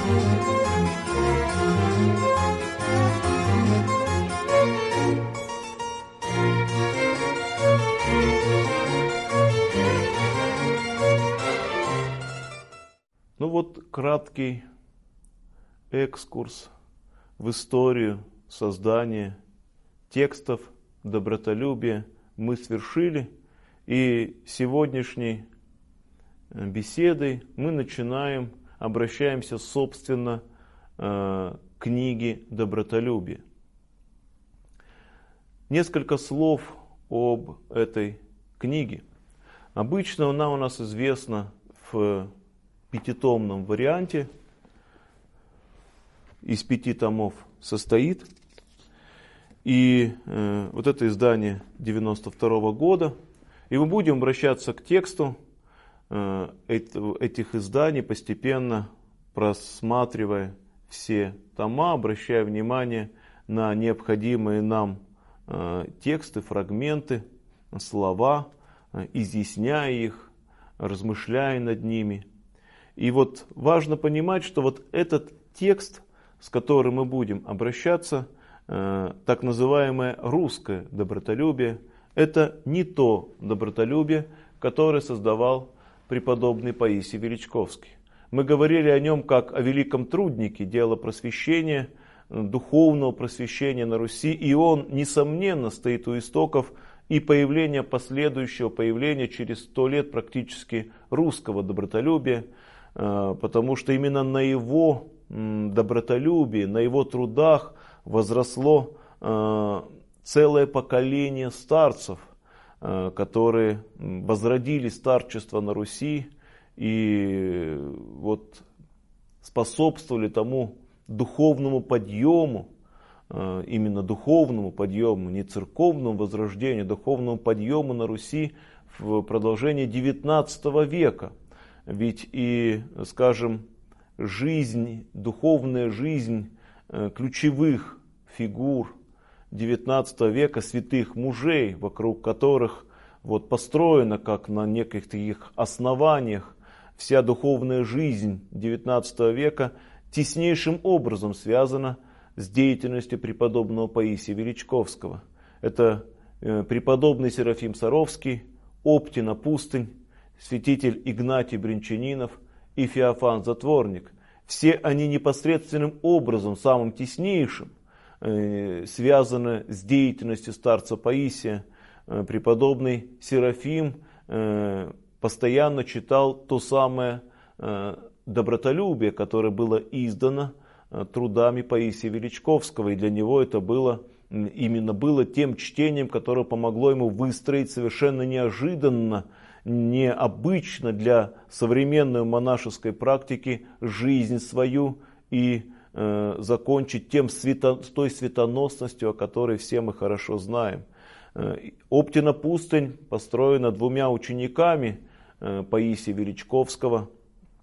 Ну вот краткий экскурс в историю создания текстов добротолюбия мы свершили. И сегодняшней беседой мы обращаемся, собственно, к книге добротолюбия. Несколько слов об этой книге. Обычно она у нас известна в пятитомном варианте, из 5 томов состоит. И вот это издание 92 года. И мы будем обращаться к тексту этих изданий, постепенно просматривая все тома, обращая внимание на необходимые нам тексты, фрагменты, слова, изъясняя их, размышляя над ними. И вот важно понимать, что вот этот текст, с которым мы будем обращаться, так называемое русское добротолюбие, это не то добротолюбие, которое создавал преподобный Паисий Величковский. Мы говорили о нем как о великом труднике дела просвещения, духовного просвещения на Руси, и он, несомненно, стоит у истоков и последующего появления через 100 лет практически русского добротолюбия, потому что именно на его добротолюбии, на его трудах возросло целое поколение старцев, которые возродили старчество на Руси и вот способствовали тому духовному подъему, именно духовному подъему, не церковному возрождению, духовному подъему на Руси в продолжении XIX века. Ведь и, скажем, духовная жизнь ключевых фигур XIX века, святых мужей, вокруг которых вот построена, как на неких таких основаниях, вся духовная жизнь XIX века теснейшим образом связана с деятельностью преподобного Паисия Величковского. Это преподобный Серафим Саровский, Оптина Пустынь, святитель Игнатий Брянчанинов и Феофан Затворник. Все они непосредственным образом, самым теснейшим, связаны с деятельностью старца Паисия. Преподобный Серафим постоянно читал то самое добротолюбие, которое было издано трудами Паисия Величковского. И для него это было тем чтением, которое помогло ему выстроить совершенно неожиданно, необычно для современной монашеской практики жизнь свою и закончить той светоносностью, о которой все мы хорошо знаем. Оптина Пустынь построена 2 учениками Паисия Величковского,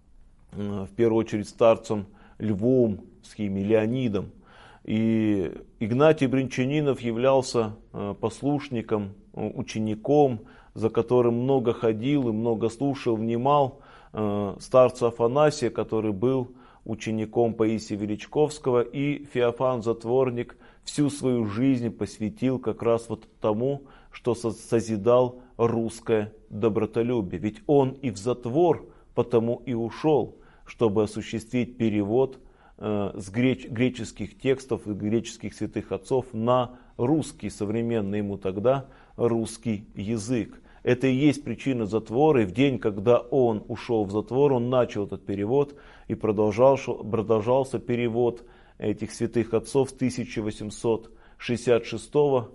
в первую очередь старцем Львом, Леонидом. И Игнатий Брянчанинов являлся послушником, учеником, за которым много ходил и много слушал, внимал старца Афанасия, который был учеником Паисия Величковского, и Феофан Затворник всю свою жизнь посвятил как раз вот тому, что созидал русское добротолюбие. Ведь он и в затвор потому и ушел, чтобы осуществить перевод с греческих текстов и греческих святых отцов на русский, современный ему тогда русский язык. Это и есть причина затвора, и в день, когда он ушел в затвор, он начал этот перевод, и продолжался перевод этих святых отцов с 1866 по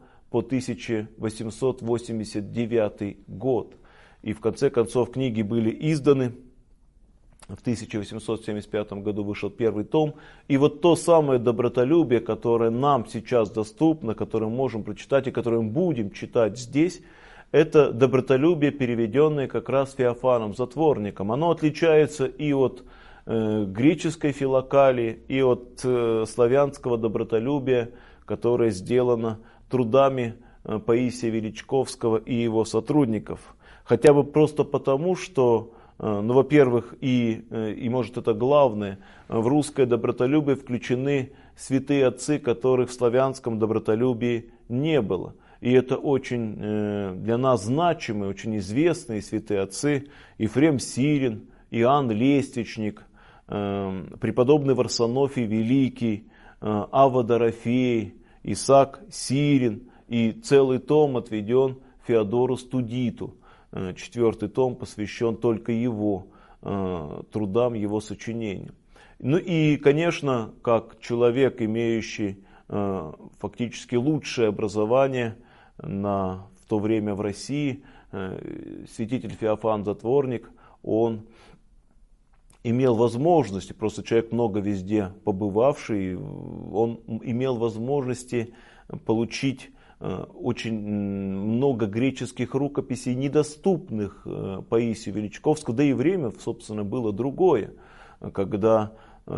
1889 год. И в конце концов книги были изданы. В 1875 году вышел 1 том. И вот то самое добротолюбие, которое нам сейчас доступно, которое мы можем прочитать и которое мы будем читать здесь, это добротолюбие, переведенное как раз Феофаном Затворником. Оно отличается и от греческой филокалии, и от славянского добротолюбия, которое сделано трудами Паисия Величковского и его сотрудников. Хотя бы просто потому, что Ну, во-первых, и может это главное, в русское добротолюбие включены святые отцы, которых в славянском добротолюбии не было. И это очень для нас значимые, очень известные святые отцы: Ефрем Сирин, Иоанн Лествичник, преподобный Варсонофий Великий, Авва Дорофей, Исаак Сирин, и целый том отведен Феодору Студиту. 4-й том посвящен только его трудам, его сочинениям. Ну и, конечно, как человек, имеющий фактически лучшее образование в то время в России, святитель Феофан Затворник, он имел возможности, просто человек много везде побывавший, он имел возможности получить очень много греческих рукописей, недоступных Паисию Величковскому, да и время, собственно, было другое, когда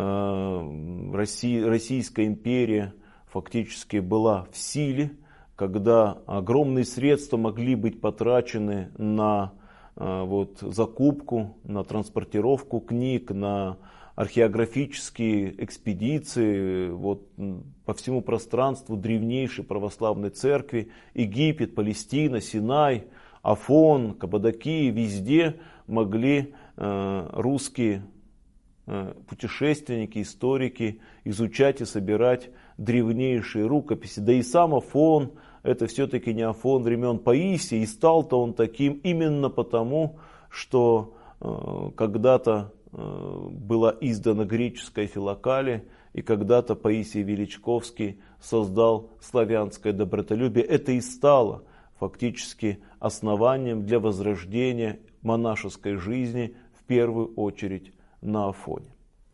Российская империя фактически была в силе, когда огромные средства могли быть потрачены на закупку, на транспортировку книг, на археографические экспедиции по всему пространству древнейшей православной церкви: Египет, Палестина, Синай, Афон, Каппадокия. Везде могли русские путешественники, историки изучать и собирать древнейшие рукописи. Да и сам Афон — это все-таки не Афон времен Паисия, и стал-то он таким именно потому, что когда-то была издана греческая Филокалия, и когда-то Паисий Величковский создал славянское добротолюбие. Это и стало фактически основанием для возрождения монашеской жизни, в первую очередь на Афоне.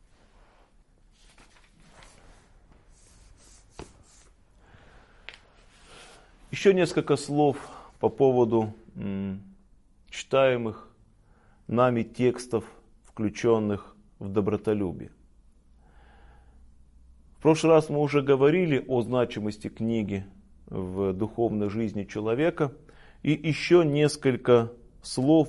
Еще несколько слов по поводу читаемых нами текстов, включенных в добротолюбие. В прошлый раз мы уже говорили о значимости книги в духовной жизни человека. И еще несколько слов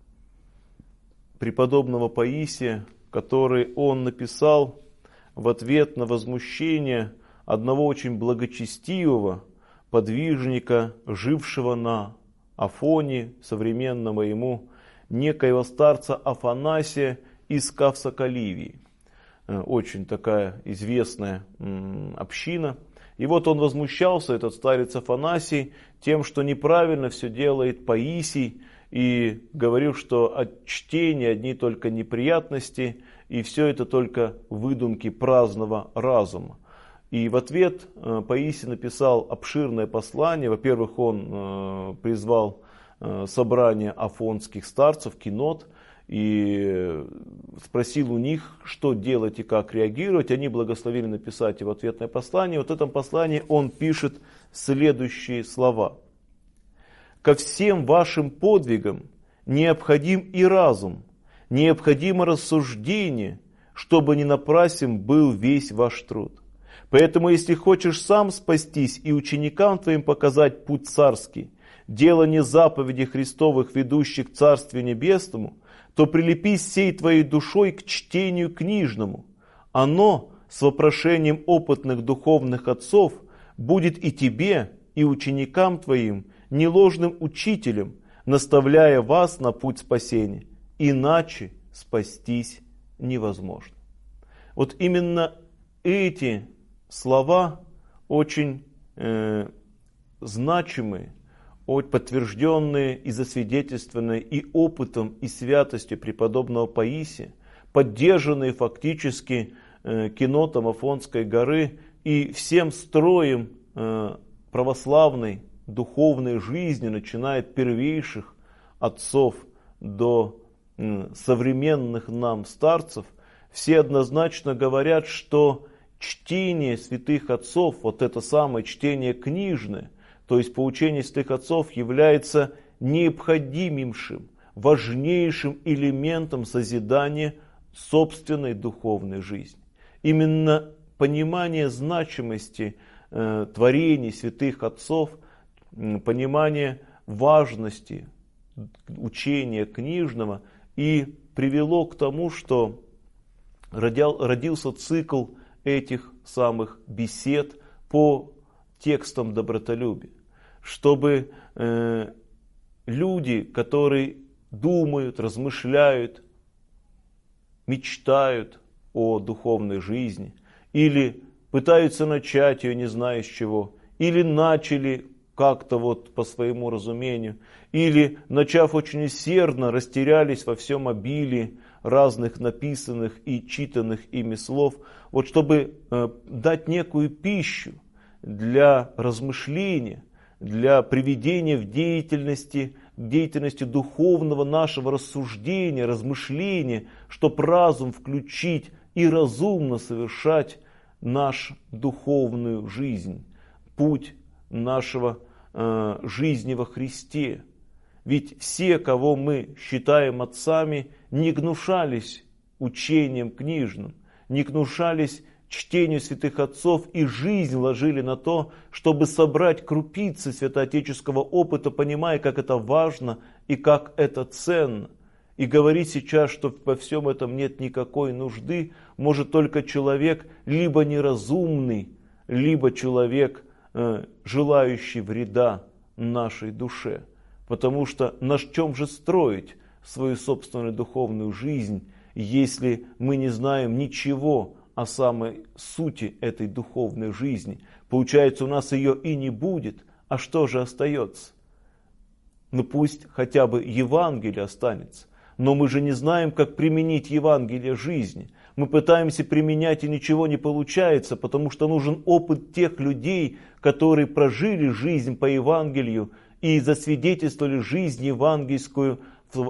преподобного Паисия, который он написал в ответ на возмущение одного очень благочестивого подвижника, жившего на Афоне, современного ему, некоего старца Афанасия из Кавса-Каливии. Очень такая известная община. И вот он возмущался, этот старец Афанасий, тем, что неправильно все делает Паисий, и говорил, что от чтения одни только неприятности, и все это только выдумки праздного разума. И в ответ Паисий написал обширное послание. Во-первых, он призвал собрание афонских старцев, кинот, и спросил у них, что делать и как реагировать. Они благословили написать его ответное послание. Вот в этом послании он пишет следующие слова. «Ко всем вашим подвигам необходим и разум, необходимо рассуждение, чтобы не напрасен был весь ваш труд. Поэтому, если хочешь сам спастись и ученикам твоим показать путь царский, делание заповедей Христовых, ведущих к Царствию Небесному, то прилепись всей твоей душой к чтению книжному. Оно с вопрошением опытных духовных отцов будет и тебе, и ученикам твоим неложным учителем, наставляя вас на путь спасения. Иначе спастись невозможно». Вот именно эти слова очень значимые, подтвержденные и засвидетельствованные и опытом, и святостью преподобного Паисия, поддержанные фактически кинотом Афонской горы и всем строем православной духовной жизни, начиная от первейших отцов до современных нам старцев, все однозначно говорят, что чтение святых отцов, вот это самое чтение книжное, то есть поучение святых отцов, является необходимейшим, важнейшим элементом созидания собственной духовной жизни. Именно понимание значимости творений святых отцов, понимание важности учения книжного и привело к тому, что родился цикл этих самых бесед по текстам добротолюбия, чтобы люди, которые думают, размышляют, мечтают о духовной жизни, или пытаются начать ее, не зная с чего, или начали как-то вот по своему разумению, или, начав очень усердно, растерялись во всем обилии разных написанных и читанных ими слов, вот чтобы дать некую пищу для размышления, для приведения в деятельности духовного нашего рассуждения, размышления, чтобы разум включить и разумно совершать нашу духовную жизнь, путь нашего жизни во Христе. Ведь все, кого мы считаем отцами, не гнушались учением книжным, не гнушались чтению святых отцов и жизнь ложили на то, чтобы собрать крупицы святоотеческого опыта, понимая, как это важно и как это ценно. И говорить сейчас, что во всем этом нет никакой нужды, может только человек либо неразумный, либо человек, желающий вреда нашей душе. Потому что на чем же строить свою собственную духовную жизнь, если мы не знаем ничего о самой сути этой духовной жизни? Получается, у нас ее и не будет, а что же остается? Ну пусть хотя бы Евангелие останется. Но мы же не знаем, как применить Евангелие в жизни. Мы пытаемся применять, и ничего не получается, потому что нужен опыт тех людей, которые прожили жизнь по Евангелию и засвидетельствовали жизнь евангельскую,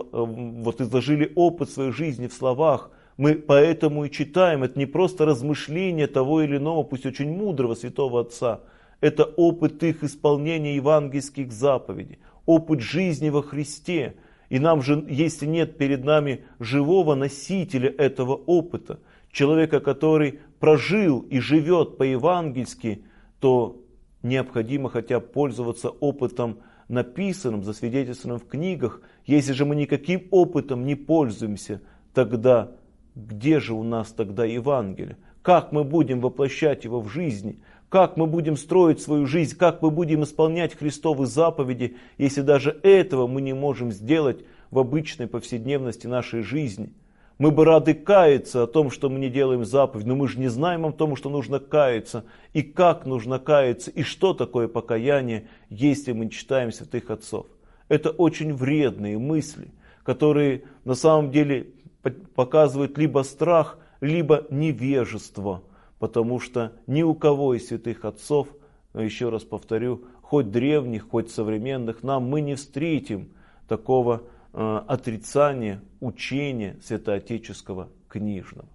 вот изложили опыт своей жизни в словах. Мы поэтому и читаем. Это не просто размышление того или иного, пусть очень мудрого святого отца. Это опыт их исполнения евангельских заповедей, опыт жизни во Христе. И нам же, если нет перед нами живого носителя этого опыта, человека, который прожил и живет по-евангельски, то необходимо хотя бы пользоваться опытом, написанным, засвидетельствованным в книгах. Если же мы никаким опытом не пользуемся, тогда где же у нас тогда Евангелие? Как мы будем воплощать его в жизни? Как мы будем строить свою жизнь? Как мы будем исполнять Христовы заповеди, если даже этого мы не можем сделать в обычной повседневности нашей жизни? Мы бы рады каяться о том, что мы не делаем заповедь, но мы же не знаем о том, что нужно каяться, и как нужно каяться, и что такое покаяние, если мы не читаем святых отцов. Это очень вредные мысли, которые на самом деле показывают либо страх, либо невежество, потому что ни у кого из святых отцов, еще раз повторю, хоть древних, хоть современных, мы не встретим такого отрицания учения святоотеческого книжного.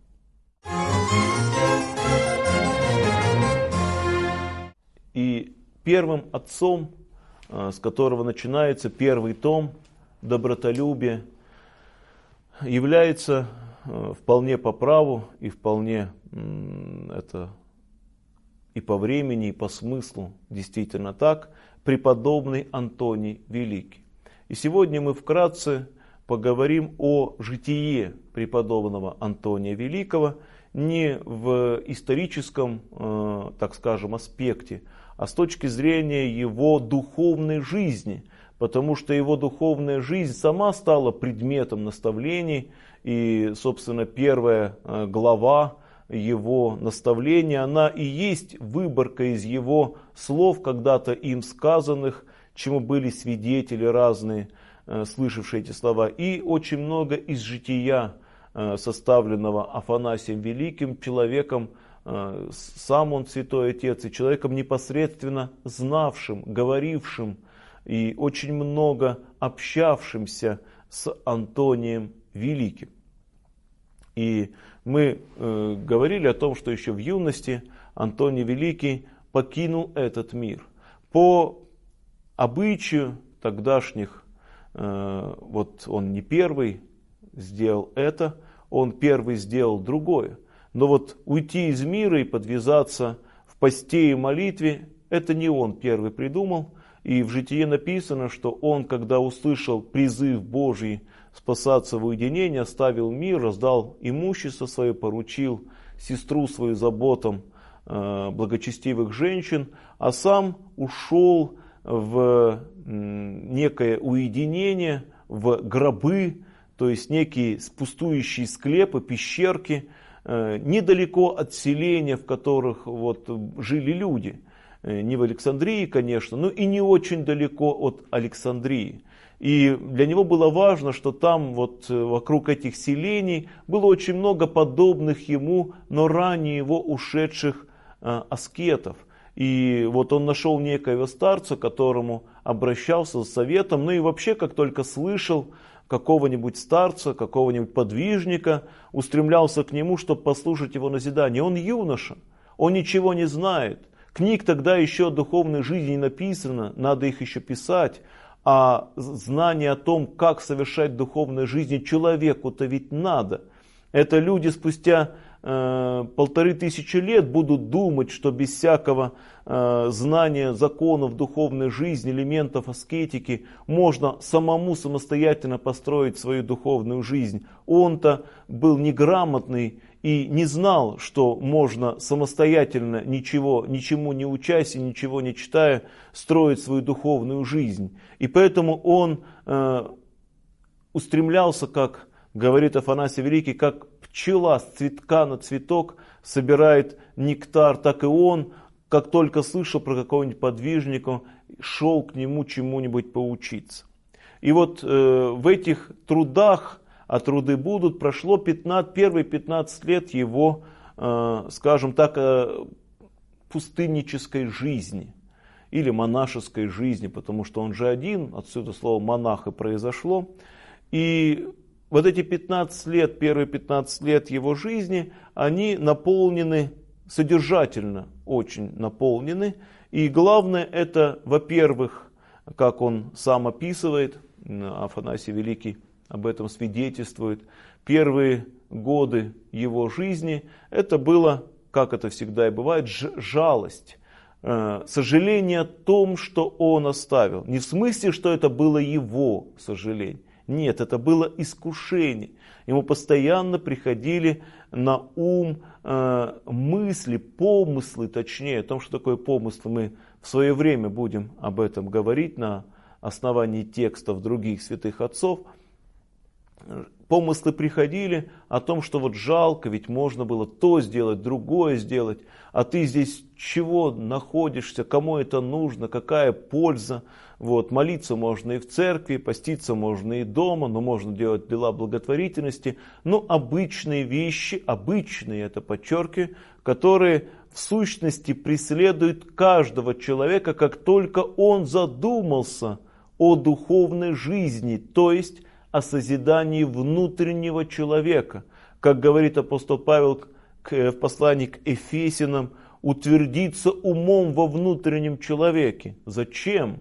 И первым отцом, с которого начинается первый том «Добротолюбие», является вполне по праву и вполне это и по времени, и по смыслу действительно так, преподобный Антоний Великий. И сегодня мы вкратце поговорим о житие преподобного Антония Великого не в историческом, так скажем, аспекте, а с точки зрения его духовной жизни, потому что его духовная жизнь сама стала предметом наставлений, и, собственно, первая глава его наставления, она и есть выборка из его слов, когда-то им сказанных, чему были свидетели разные, слышавшие эти слова, и очень много из жития, составленного Афанасием Великим, человеком, сам он святой отец, и человеком непосредственно знавшим, говорившим и очень много общавшимся с Антонием Великим. И мы говорили о том, что еще в юности Антоний Великий покинул этот мир. По обычаю тогдашних, вот он не первый сделал это, он первый сделал другое. Но вот уйти из мира и подвязаться в посте и молитве, это не он первый придумал. И в житии написано, что он, когда услышал призыв Божий спасаться в уединении, оставил мир, раздал имущество свое, поручил сестру свою заботам благочестивых женщин, а сам ушел в некое уединение, в гробы, то есть некие пустующие склепы, пещерки, недалеко от селения, в которых вот жили люди. Не в Александрии, конечно, но и не очень далеко от Александрии. И для него было важно, что там вот вокруг этих селений было очень много подобных ему, но ранее его ушедших аскетов. И вот он нашел некоего старца, к которому обращался с советом, ну и вообще, как только слышал какого-нибудь старца, какого-нибудь подвижника, устремлялся к нему, чтобы послушать его назидание. Он юноша, он ничего не знает. Книг тогда еще о духовной жизни не написано, надо их еще писать. А знание о том, как совершать духовную жизнь человеку-то ведь надо. Это люди спустя 1500 лет будут думать, что без всякого знания законов духовной жизни, элементов аскетики, можно самому самостоятельно построить свою духовную жизнь. Он-то был неграмотный и не знал, что можно самостоятельно, ничему не учась и ничего не читая, строить свою духовную жизнь. И поэтому он устремлялся, как говорит Афанасий Великий, как пчела с цветка на цветок собирает нектар, так и он, как только слышал про какого-нибудь подвижника, шел к нему чему-нибудь поучиться. И вот в этих трудах, а труды будут, прошло первые 15 лет его, скажем так, пустыннической жизни или монашеской жизни, потому что он же один, отсюда слово монах и произошло. И вот эти 15 лет, первые 15 лет его жизни, они наполнены, содержательно очень наполнены. И главное это, во-первых, как он сам описывает, Афанасий Великий об этом свидетельствует, первые годы его жизни, это было, как это всегда и бывает, жалость. Сожаление о том, что он оставил. Не в смысле, что это было его сожаление. Нет, это было искушение. Ему постоянно приходили на ум мысли, помыслы, точнее, о том, что такое помыслы. Мы в свое время будем об этом говорить на основании текстов других святых отцов. Помыслы приходили о том, что вот жалко, ведь можно было то сделать, другое сделать, а ты здесь чего находишься, кому это нужно, какая польза. Вот, молиться можно и в церкви, поститься можно и дома, но можно делать дела благотворительности. Но обычные вещи, обычные, это подчеркиваю, которые в сущности преследуют каждого человека, как только он задумался о духовной жизни, то есть о созидании внутреннего человека. Как говорит апостол Павел в послании к Ефесянам, утвердиться умом во внутреннем человеке. Зачем?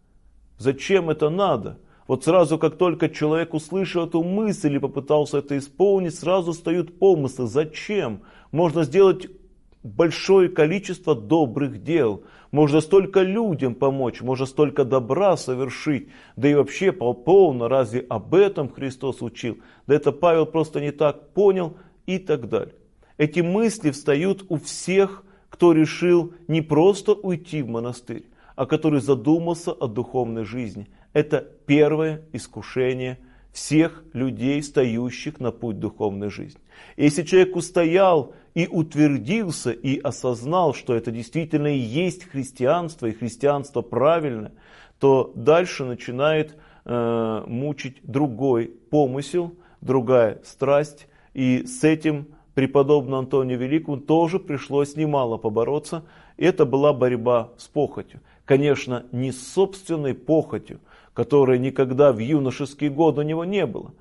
Зачем это надо? Вот сразу, как только человек услышал эту мысль и попытался это исполнить, сразу встают помыслы. Зачем? Можно сделать большое количество добрых дел. Можно столько людям помочь, можно столько добра совершить. Да и вообще полно, разве об этом Христос учил? Да это Павел просто не так понял и так далее. Эти мысли встают у всех, кто решил не просто уйти в монастырь, а который задумался о духовной жизни. Это первое искушение всех людей, стоящих на путь духовной жизни. Если человек устоял и утвердился, и осознал, что это действительно и есть христианство, и христианство правильное, то дальше начинает мучить другой помысел, другая страсть. И с этим преподобному Антонию Великому тоже пришлось немало побороться. Это была борьба с похотью. Конечно, не с собственной похотью, которой никогда в юношеские годы у него не было.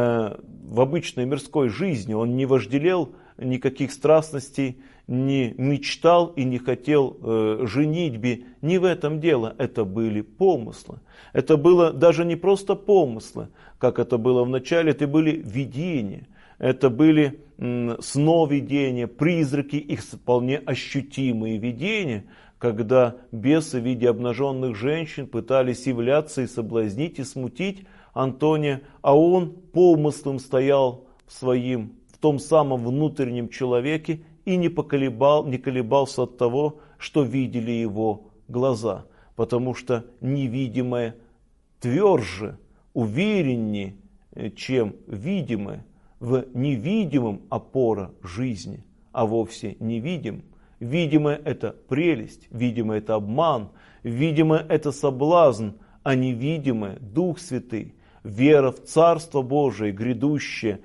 В обычной мирской жизни он не вожделел никаких страстностей, не мечтал и не хотел женитьбе. Не в этом дело, это были помыслы. Это было даже не просто помыслы, как это было в начале, это были видения. Это были сновидения, призраки, их вполне ощутимые видения, когда бесы в виде обнаженных женщин пытались являться и соблазнить, и смутить Антония, а он помыслом стоял в том самом внутреннем человеке и не колебался от того, что видели его глаза, потому что невидимое тверже, увереннее, чем видимое. В невидимом опора жизни, а вовсе не видим. Видимое – это прелесть, видимое – это обман, видимое – это соблазн, а невидимое – Дух Святый, вера в Царство Божие, грядущее,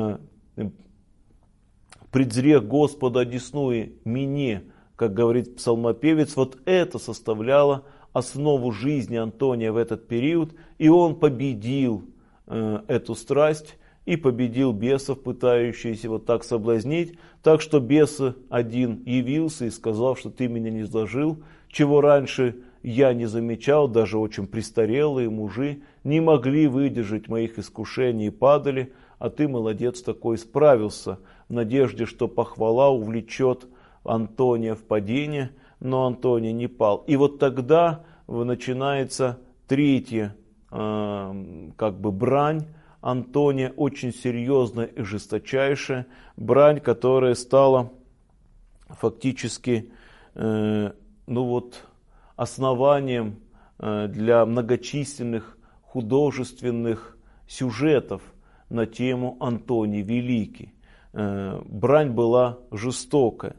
«Предзрех Господа одесную мне», как говорит псалмопевец, вот это составляло основу жизни Антония в этот период, и он победил эту страсть и победил бесов, пытающихся вот так соблазнить, так что бес один явился и сказал, что ты меня не зажил, чего раньше я не замечал, даже очень престарелые мужи не могли выдержать моих искушений и падали, а ты, молодец такой, справился, в надежде, что похвала увлечет Антония в падение, но Антоний не пал. И вот тогда начинается третья брань Антония, очень серьезная и жесточайшая брань, которая стала фактически основанием для многочисленных художественных сюжетов на тему Антоний Великий. Брань была жестокая.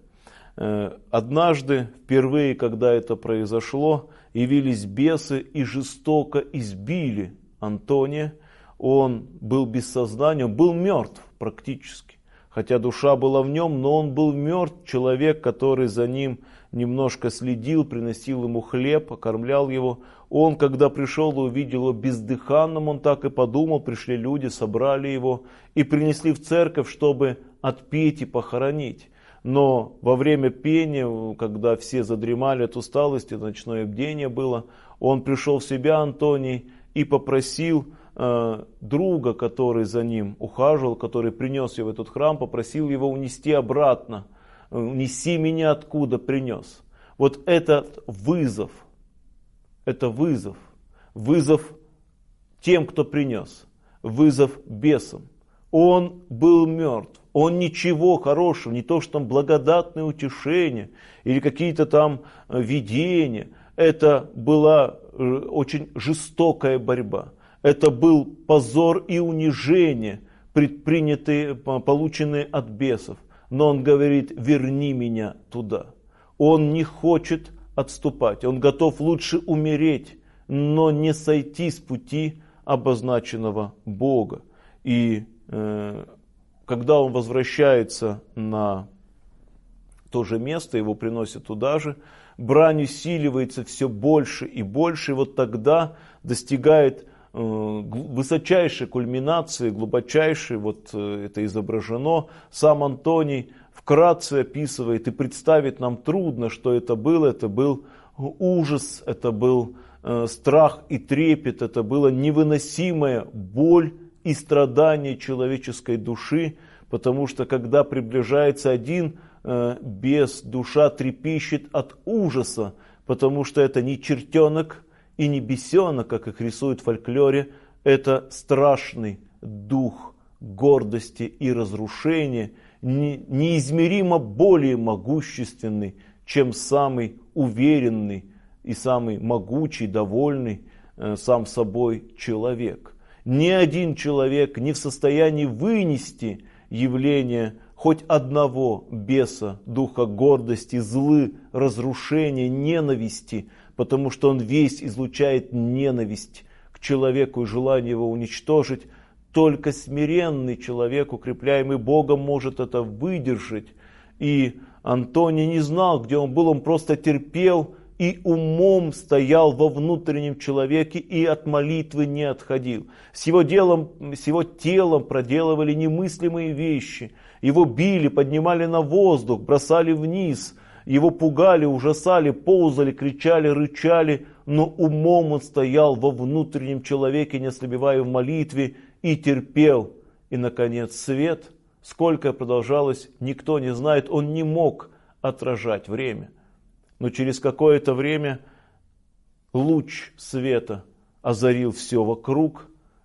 Однажды, впервые, когда это произошло, явились бесы и жестоко избили Антония. Он был без сознания, он был мертв практически. Хотя душа была в нем, но он был мертв. Человек, который за ним немножко следил, приносил ему хлеб, окормлял его. Он, когда пришел и увидел его бездыханным, он так и подумал, пришли люди, собрали его и принесли в церковь, чтобы отпеть и похоронить. Но во время пения, когда все задремали от усталости, ночное бдение было, он пришел в себя, Антоний, и попросил друга, который за ним ухаживал, который принес его в этот храм, попросил его унести обратно. «Неси меня, откуда принес». Вот этот вызов, это вызов тем, кто принес, вызов бесам. Он был мертв, он ничего хорошего, не то что там благодатное утешение или какие-то там видения. Это была очень жестокая борьба. Это был позор и унижение, предпринятые, полученные от бесов. Но он говорит: верни меня туда. Он не хочет отступать, он готов лучше умереть, но не сойти с пути обозначенного Бога. И когда он возвращается на то же место, его приносят туда же, брань усиливается все больше и больше, и вот тогда достигает высочайшей кульминации, глубочайшей, вот это изображено. Сам Антоний вкратце описывает, и представить нам трудно, что это был ужас, это был страх и трепет, это была невыносимая боль и страдание человеческой души, потому что когда приближается один бес, душа трепещет от ужаса, потому что это не чертенок и не бесенок, как их рисуют в фольклоре, это страшный дух гордости и разрушения, неизмеримо более могущественный, чем самый уверенный и самый могучий, довольный сам собой человек. Ни один человек не в состоянии вынести явление хоть одного беса, духа гордости, злы, разрушения, ненависти, потому что он весь излучает ненависть к человеку и желание его уничтожить. Только смиренный человек, укрепляемый Богом, может это выдержать. И Антоний не знал, где он был, он просто терпел и умом стоял во внутреннем человеке и от молитвы не отходил. С его телом проделывали немыслимые вещи. Его били, поднимали на воздух, бросали вниз. Его пугали, ужасали, ползали, кричали, рычали. Но умом он стоял во внутреннем человеке, не ослабевая в молитве, и терпел. И, наконец, свет, сколько продолжалось, никто не знает, он не мог отражать время. Но через какое-то время луч света озарил все вокруг,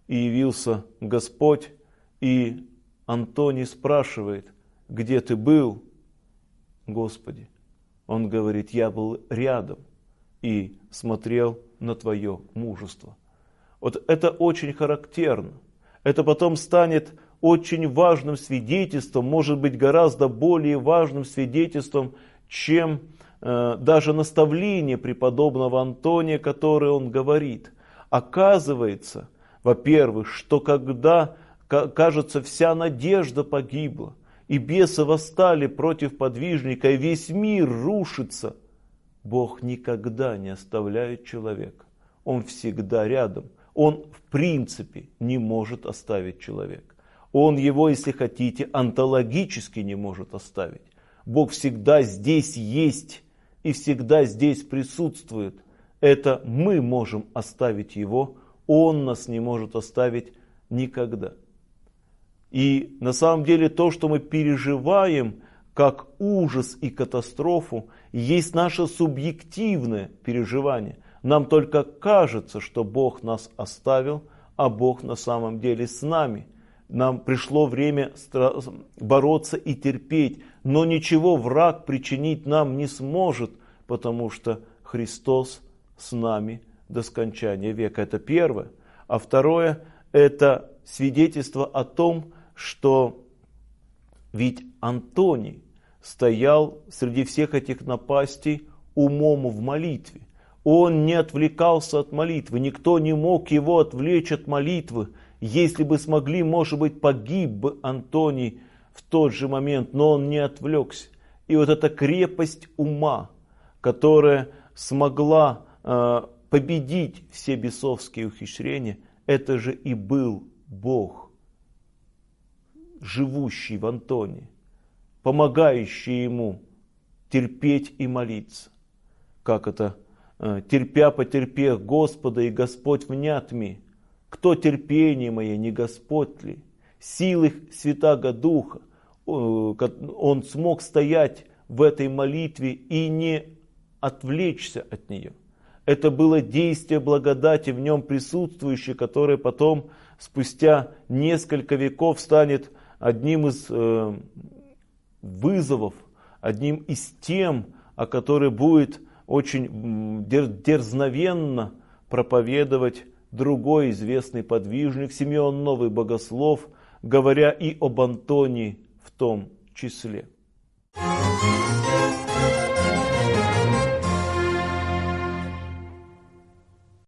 и явился Господь, и Антоний спрашивает: где ты был, Господи? Он говорит: я был рядом и смотрел на твое мужество. Вот это очень характерно. Это потом станет очень важным свидетельством, может быть, гораздо более важным свидетельством, чем даже наставление преподобного Антония, которое он говорит. Оказывается, во-первых, что когда, кажется, вся надежда погибла, и бесы восстали против подвижника, и весь мир рушится, Бог никогда не оставляет человека. Он всегда рядом. Он в принципе не может оставить человека. Он его, если хотите, онтологически не может оставить. Бог всегда здесь есть и всегда здесь присутствует. Это мы можем оставить его, он нас не может оставить никогда. И на самом деле то, что мы переживаем как ужас и катастрофу, есть наше субъективное переживание. Нам только кажется, что Бог нас оставил, а Бог на самом деле с нами. Нам пришло время бороться и терпеть, но ничего враг причинить нам не сможет, потому что Христос с нами до скончания века. Это первое. А второе, это свидетельство о том, что ведь Антоний стоял среди всех этих напастей умом в молитве. Он не отвлекался от молитвы, никто не мог его отвлечь от молитвы. Если бы смогли, может быть, погиб бы Антоний в тот же момент, но он не отвлекся. И вот эта крепость ума, которая смогла победить все бесовские ухищрения, это же и был Бог, живущий в Антонии, помогающий ему терпеть и молиться. Как это? «Терпя потерпех Господа, и Господь внят ми. Кто терпение мое, не Господь ли? Силы Святаго Духа». Он смог стоять в этой молитве и не отвлечься от нее. Это было действие благодати в нем присутствующее, которое потом, спустя несколько веков, станет одним из вызовов, одним из тем, о которой будет очень дерзновенно проповедовать другой известный подвижник, Симеон Новый Богослов, говоря и об Антонии в том числе.